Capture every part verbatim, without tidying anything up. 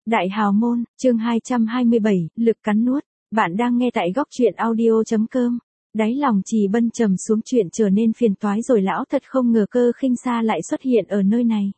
Đại Hào Môn, chương hai trăm hai mươi bảy, lực cắn nuốt. Bạn đang nghe tại góc truyện audio chấm com. Đáy lòng Trì Bân trầm xuống, chuyện trở nên phiền toái rồi, lão thật không ngờ Cơ Khinh Sa lại xuất hiện ở nơi này.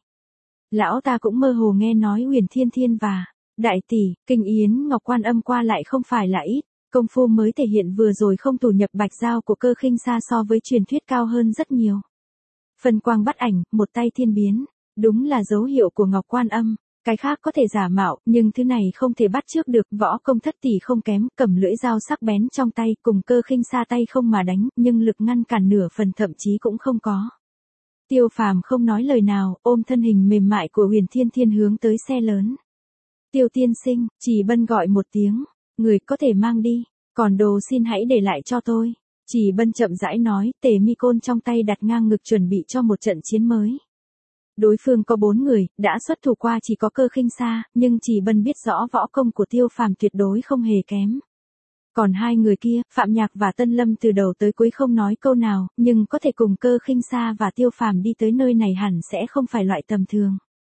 Lão ta cũng mơ hồ nghe nói Huyền Thiên Thiên và Đại tỷ, Kinh Yến Ngọc Quan Âm qua lại không phải là ít, công phu mới thể hiện vừa rồi không tù nhập bạch giao của Cơ Khinh Sa so với truyền thuyết cao hơn rất nhiều. Phân quang bắt ảnh, một tay thiên biến, đúng là dấu hiệu của Ngọc Quan Âm. Cái khác có thể giả mạo, nhưng thứ này không thể bắt chước được. Võ công thất tỷ không kém, cầm lưỡi dao sắc bén trong tay, cùng Cơ Khinh Sa tay không mà đánh, nhưng lực ngăn cản nửa phần thậm chí cũng không có. Tiêu Phàm không nói lời nào, ôm thân hình mềm mại của Huyền Thiên Thiên hướng tới xe lớn. Tiêu tiên sinh, Trì Bân gọi một tiếng, người có thể mang đi, còn đồ xin hãy để lại cho tôi. Trì Bân chậm rãi nói, tề mi côn trong tay đặt ngang ngực chuẩn bị cho một trận chiến mới. Đối phương có bốn người, đã xuất thủ qua chỉ có Cơ Khinh Sa, nhưng Trì Bân biết rõ võ công của Tiêu Phàm tuyệt đối không hề kém. Còn hai người kia, Phạm Nhạc và Tân Lâm từ đầu tới cuối không nói câu nào, nhưng có thể cùng Cơ Khinh Sa và Tiêu Phàm đi tới nơi này hẳn sẽ không phải loại tầm thường.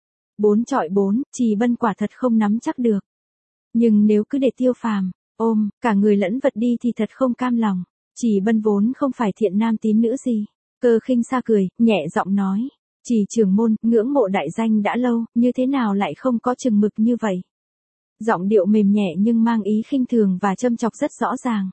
Bốn chọi bốn, Trì Bân quả thật không nắm chắc được. Nhưng nếu cứ để Tiêu Phàm ôm cả người lẫn vật đi thì thật không cam lòng. Trì Bân vốn không phải thiện nam tín nữ gì. Cơ Khinh Sa cười, nhẹ giọng nói. Trì trưởng môn, ngưỡng mộ đại danh đã lâu, như thế nào lại không có chừng mực như vậy? Giọng điệu mềm nhẹ nhưng mang ý khinh thường và châm chọc rất rõ ràng.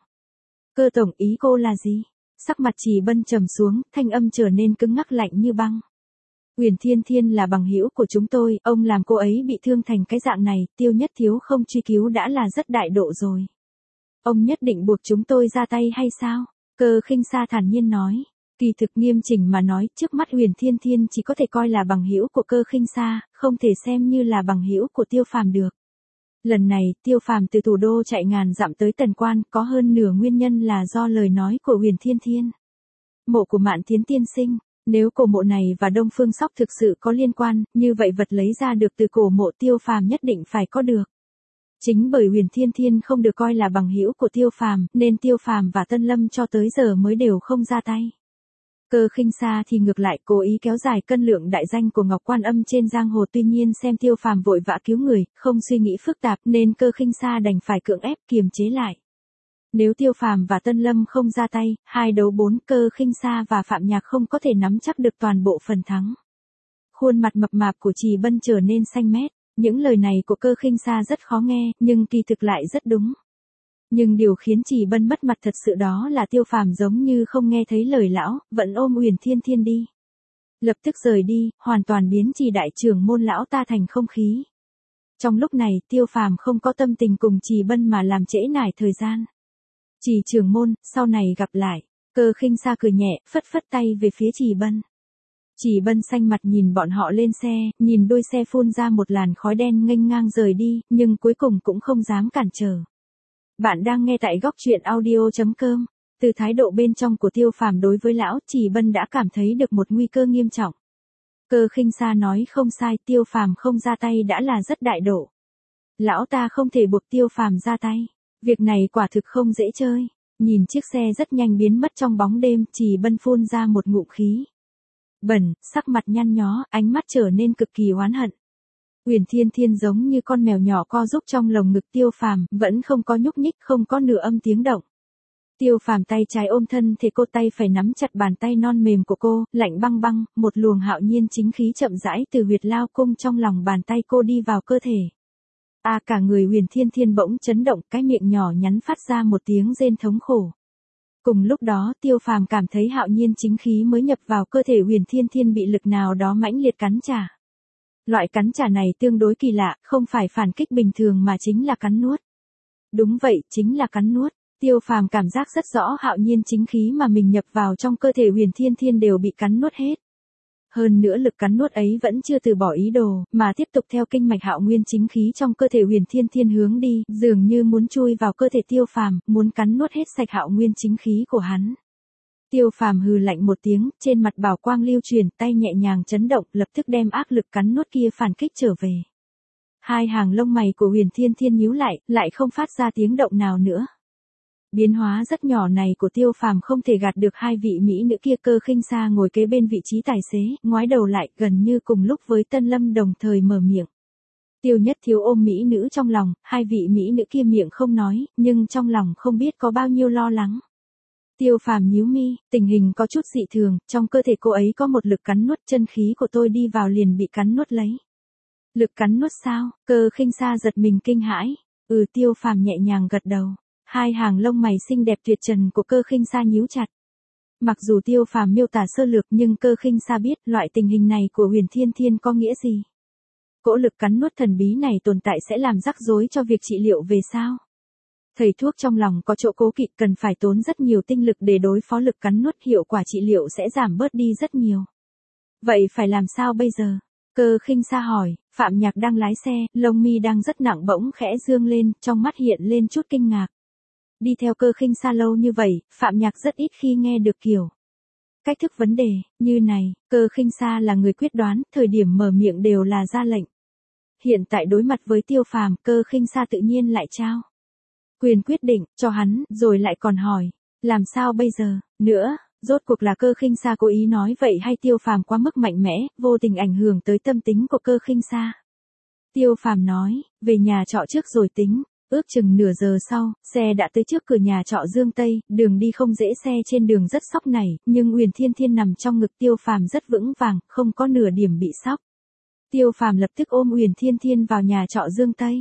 Cơ tổng, ý cô là gì? Sắc mặt Trì Bân trầm xuống, thanh âm trở nên cứng ngắc lạnh như băng. Huyền Thiên Thiên là bằng hữu của chúng tôi, ông làm cô ấy bị thương thành cái dạng này, Tiêu Nhất Thiếu không truy cứu đã là rất đại độ rồi. Ông nhất định buộc chúng tôi ra tay hay sao? Cơ Khinh Sa thản nhiên nói. Kỳ thực nghiêm chỉnh mà nói, trước mắt Huyền Thiên Thiên chỉ có thể coi là bằng hữu của Cơ Khinh Sa, không thể xem như là bằng hữu của Tiêu Phàm được. Lần này, Tiêu Phàm từ thủ đô chạy ngàn dặm tới Tần Quan, có hơn nửa nguyên nhân là do lời nói của Huyền Thiên Thiên. Mộ của Mạn Thiến tiên sinh, nếu cổ mộ này và Đông Phương Sóc thực sự có liên quan, như vậy vật lấy ra được từ cổ mộ Tiêu Phàm nhất định phải có được. Chính bởi Huyền Thiên Thiên không được coi là bằng hữu của Tiêu Phàm, nên Tiêu Phàm và Tân Lâm cho tới giờ mới đều không ra tay. Cơ Khinh Sa thì ngược lại cố ý kéo dài cân lượng đại danh của Ngọc Quan Âm trên giang hồ, tuy nhiên xem Tiêu Phàm vội vã cứu người, không suy nghĩ phức tạp nên Cơ Khinh Sa đành phải cưỡng ép kiềm chế lại. Nếu Tiêu Phàm và Tân Lâm không ra tay, hai đấu bốn, Cơ Khinh Sa và Phạm Nhạc không có thể nắm chắc được toàn bộ phần thắng. Khuôn mặt mập mạp của Trì Bân trở nên xanh mét, những lời này của Cơ Khinh Sa rất khó nghe, nhưng kỳ thực lại rất đúng. Nhưng điều khiến Trì Bân mất mặt thật sự đó là Tiêu Phàm giống như không nghe thấy lời lão, vẫn ôm Huyền Thiên Thiên đi. Lập tức rời đi, hoàn toàn biến Trì đại trưởng môn lão ta thành không khí. Trong lúc này, Tiêu Phàm không có tâm tình cùng Trì Bân mà làm trễ nải thời gian. Trì trưởng môn, sau này gặp lại. Cơ Khinh Sa cười nhẹ, phất phất tay về phía Trì Bân. Trì Bân xanh mặt nhìn bọn họ lên xe, nhìn đuôi xe phun ra một làn khói đen nghênh ngang rời đi, nhưng cuối cùng cũng không dám cản trở. Bạn đang nghe tại góc truyện audio chấm com. Từ thái độ bên trong của Tiêu Phàm đối với lão, Trì Bân đã cảm thấy được một nguy cơ nghiêm trọng. Cơ Khinh Sa nói không sai, Tiêu Phàm không ra tay đã là rất đại độ. Lão ta không thể buộc Tiêu Phàm ra tay. Việc này quả thực không dễ chơi. Nhìn chiếc xe rất nhanh biến mất trong bóng đêm, Trì Bân phun ra một ngụm khí bẩn, sắc mặt nhăn nhó, ánh mắt trở nên cực kỳ oán hận. Huyền Thiên Thiên giống như con mèo nhỏ co rúm trong lồng ngực Tiêu Phàm, vẫn không có nhúc nhích, không có nửa âm tiếng động. Tiêu Phàm tay trái ôm thân thể cô, tay phải nắm chặt bàn tay non mềm của cô, lạnh băng băng, một luồng hạo nhiên chính khí chậm rãi từ huyệt lao cung trong lòng bàn tay cô đi vào cơ thể. A à, cả người Huyền Thiên Thiên bỗng chấn động, cái miệng nhỏ nhắn phát ra một tiếng rên thống khổ. Cùng lúc đó, Tiêu Phàm cảm thấy hạo nhiên chính khí mới nhập vào cơ thể Huyền Thiên Thiên bị lực nào đó mãnh liệt cắn trả. Loại cắn trả này tương đối kỳ lạ, không phải phản kích bình thường mà chính là cắn nuốt. Đúng vậy, chính là cắn nuốt. Tiêu Phàm cảm giác rất rõ hạo nhiên chính khí mà mình nhập vào trong cơ thể Huyền Thiên Thiên đều bị cắn nuốt hết. Hơn nữa lực cắn nuốt ấy vẫn chưa từ bỏ ý đồ, mà tiếp tục theo kinh mạch hạo nguyên chính khí trong cơ thể Huyền Thiên Thiên hướng đi, dường như muốn chui vào cơ thể Tiêu Phàm, muốn cắn nuốt hết sạch hạo nguyên chính khí của hắn. Tiêu Phàm hừ lạnh một tiếng, trên mặt bảo quang lưu truyền, tay nhẹ nhàng chấn động, lập tức đem ác lực cắn nuốt kia phản kích trở về. Hai hàng lông mày của Huyền Thiên Thiên nhíu lại, lại không phát ra tiếng động nào nữa. Biến hóa rất nhỏ này của Tiêu Phàm không thể gạt được hai vị mỹ nữ kia. Cơ Khinh Sa ngồi kế bên vị trí tài xế, ngoái đầu lại, gần như cùng lúc với Tân Lâm đồng thời mở miệng. Tiêu Nhất Thiếu ôm mỹ nữ trong lòng, hai vị mỹ nữ kia miệng không nói, nhưng trong lòng không biết có bao nhiêu lo lắng. Tiêu Phàm nhíu mi, tình hình có chút dị thường, trong cơ thể cô ấy có một lực cắn nuốt, chân khí của tôi đi vào liền bị cắn nuốt lấy. Lực cắn nuốt sao? Cơ Khinh Sa giật mình kinh hãi. Ừ, Tiêu Phàm nhẹ nhàng gật đầu. Hai hàng lông mày xinh đẹp tuyệt trần của Cơ Khinh Sa nhíu chặt. Mặc dù Tiêu Phàm miêu tả sơ lược nhưng Cơ Khinh Sa biết loại tình hình này của Huyền Thiên Thiên có nghĩa gì. Cỗ lực cắn nuốt thần bí này tồn tại sẽ làm rắc rối cho việc trị liệu về sau. Thầy thuốc trong lòng có chỗ cố kỵ, cần phải tốn rất nhiều tinh lực để đối phó lực cắn nuốt, hiệu quả trị liệu sẽ giảm bớt đi rất nhiều. Vậy phải làm sao bây giờ? Cơ Khinh Sa hỏi. Phạm Nhạc đang lái xe, lông mi đang rất nặng bỗng khẽ dương lên, trong mắt hiện lên chút kinh ngạc. Đi theo Cơ Khinh Sa lâu như vậy, Phạm Nhạc rất ít khi nghe được kiểu cách thức vấn đề như này. Cơ Khinh Sa là người quyết đoán, thời điểm mở miệng đều là ra lệnh. Hiện tại đối mặt với Tiêu Phàm, Cơ Khinh Sa tự nhiên lại trao quyền quyết định cho hắn, rồi lại còn hỏi, làm sao bây giờ? Nữa, rốt cuộc là Cơ Khinh Sa cố ý nói vậy hay Tiêu Phàm quá mức mạnh mẽ, vô tình ảnh hưởng tới tâm tính của Cơ Khinh Sa? Tiêu Phàm nói, về nhà trọ trước rồi tính. Ước chừng nửa giờ sau, xe đã tới trước cửa nhà trọ Dương Tây, đường đi không dễ, xe trên đường rất sóc nảy, nhưng Huyền Thiên Thiên nằm trong ngực Tiêu Phàm rất vững vàng, không có nửa điểm bị sóc. Tiêu Phàm lập tức ôm Huyền Thiên Thiên vào nhà trọ Dương Tây.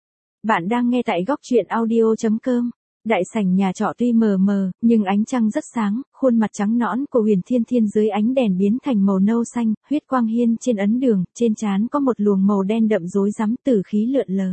Bạn đang nghe tại góc truyện audio chấm com. Đại sảnh nhà trọ tuy mờ mờ, nhưng ánh trăng rất sáng, khuôn mặt trắng nõn của Huyền Thiên Thiên dưới ánh đèn biến thành màu nâu xanh, huyết quang hiên trên ấn đường, trên trán có một luồng màu đen đậm rối rắm, tử khí lượn lờ.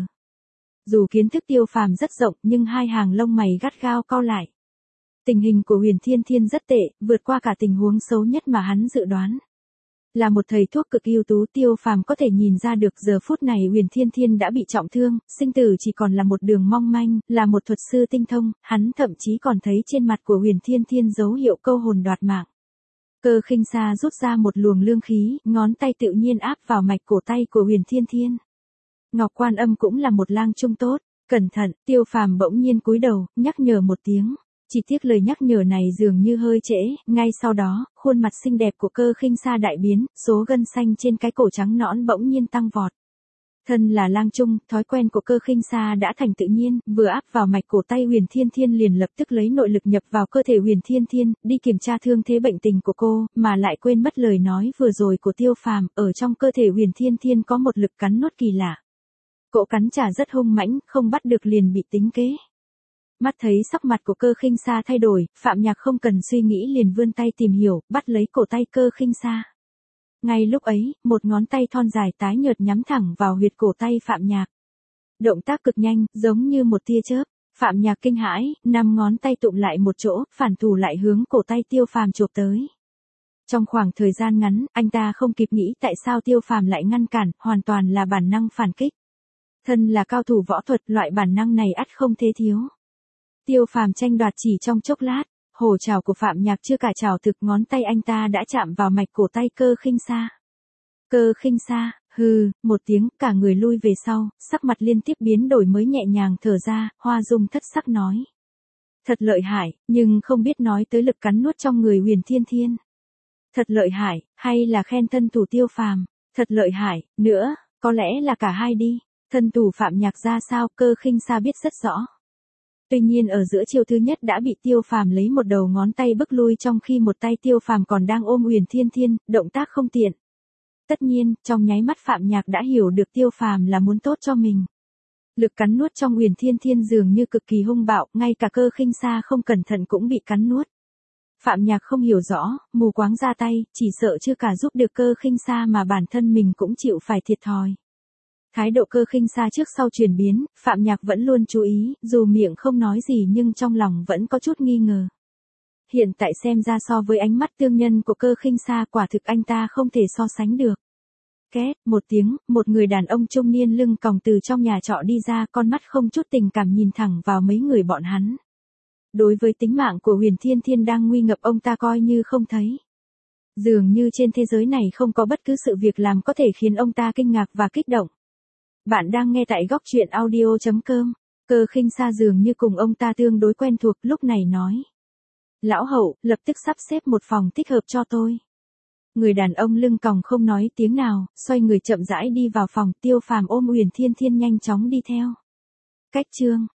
Dù kiến thức Tiêu Phàm rất rộng, nhưng hai hàng lông mày gắt gao cau lại. Tình hình của Huyền Thiên Thiên rất tệ, vượt qua cả tình huống xấu nhất mà hắn dự đoán. Là một thầy thuốc cực ưu tú, Tiêu Phàm có thể nhìn ra được giờ phút này Huyền Thiên Thiên đã bị trọng thương, sinh tử chỉ còn là một đường mong manh, là một thuật sư tinh thông, hắn thậm chí còn thấy trên mặt của Huyền Thiên Thiên dấu hiệu câu hồn đoạt mạng. Cơ Khinh Sa rút ra một luồng lương khí, ngón tay tự nhiên áp vào mạch cổ tay của Huyền Thiên Thiên. Ngọc Quan Âm cũng là một lang trung tốt, cẩn thận. Tiêu Phàm bỗng nhiên cúi đầu, nhắc nhở một tiếng. Chỉ tiếc lời nhắc nhở này dường như hơi trễ, ngay sau đó, khuôn mặt xinh đẹp của Cơ Khinh Sa đại biến, số gân xanh trên cái cổ trắng nõn bỗng nhiên tăng vọt. Thân là lang trung, thói quen của Cơ Khinh Sa đã thành tự nhiên, vừa áp vào mạch cổ tay Huyền Thiên Thiên liền lập tức lấy nội lực nhập vào cơ thể Huyền Thiên Thiên, đi kiểm tra thương thế bệnh tình của cô, mà lại quên mất lời nói vừa rồi của Tiêu Phàm, ở trong cơ thể Huyền Thiên Thiên có một lực cắn nuốt kỳ lạ. Cỗ cắn trả rất hung mãnh, không bắt được liền bị tính kế. Mắt thấy sắc mặt của Cơ Khinh Sa thay đổi, Phạm Nhạc không cần suy nghĩ liền vươn tay tìm hiểu, bắt lấy cổ tay Cơ Khinh Sa. Ngay lúc ấy, một ngón tay thon dài tái nhợt nhắm thẳng vào huyệt cổ tay Phạm Nhạc. Động tác cực nhanh, giống như một tia chớp. Phạm Nhạc kinh hãi, năm ngón tay tụm lại một chỗ, phản thủ lại hướng cổ tay Tiêu Phàm chộp tới. Trong khoảng thời gian ngắn, anh ta không kịp nghĩ tại sao Tiêu Phàm lại ngăn cản, hoàn toàn là bản năng phản kích. Thân là cao thủ võ thuật, loại bản năng này ắt không thể thiếu. Tiêu Phàm tranh đoạt chỉ trong chốc lát, hổ trảo của Phạm Nhạc chưa cả trảo thực, ngón tay anh ta đã chạm vào mạch cổ tay Cơ Khinh Sa. Cơ Khinh Sa, hừ, một tiếng, cả người lui về sau, sắc mặt liên tiếp biến đổi mới nhẹ nhàng thở ra, Hoa Dung thất sắc nói. Thật lợi hại, nhưng không biết nói tới lực cắn nuốt trong người Huyền Thiên Thiên. Thật lợi hại, hay là khen thân thủ Tiêu Phàm, thật lợi hại, nữa, có lẽ là cả hai đi. Thân thủ Phạm Nhạc ra sao, Cơ Khinh Sa biết rất rõ. Tuy nhiên ở giữa chiêu thứ nhất đã bị Tiêu Phàm lấy một đầu ngón tay bức lui, trong khi một tay Tiêu Phàm còn đang ôm Huyền Thiên Thiên, động tác không tiện. Tất nhiên, trong nháy mắt Phạm Nhạc đã hiểu được Tiêu Phàm là muốn tốt cho mình. Lực cắn nuốt trong Huyền Thiên Thiên dường như cực kỳ hung bạo, ngay cả Cơ Khinh Sa không cẩn thận cũng bị cắn nuốt. Phạm Nhạc không hiểu rõ, mù quáng ra tay, chỉ sợ chưa cả giúp được Cơ Khinh Sa mà bản thân mình cũng chịu phải thiệt thòi. Thái độ Cơ Khinh Sa trước sau chuyển biến, Phạm Nhạc vẫn luôn chú ý, dù miệng không nói gì nhưng trong lòng vẫn có chút nghi ngờ. Hiện tại xem ra so với ánh mắt tương nhân của Cơ Khinh Sa, quả thực anh ta không thể so sánh được. Két, một tiếng, một người đàn ông trung niên lưng còng từ trong nhà trọ đi ra, con mắt không chút tình cảm nhìn thẳng vào mấy người bọn hắn. Đối với tính mạng của Huyền Thiên Thiên đang nguy ngập, ông ta coi như không thấy. Dường như trên thế giới này không có bất cứ sự việc làm có thể khiến ông ta kinh ngạc và kích động. Bạn đang nghe tại góc truyện audio chấm com. Cơ Khinh Sa dường như cùng ông ta tương đối quen thuộc, lúc này nói. Lão hậu, lập tức sắp xếp một phòng thích hợp cho tôi. Người đàn ông lưng còng không nói tiếng nào, xoay người chậm rãi đi vào phòng, Tiêu Phàm ôm Uyển Thiên Thiên nhanh chóng đi theo. Cách chương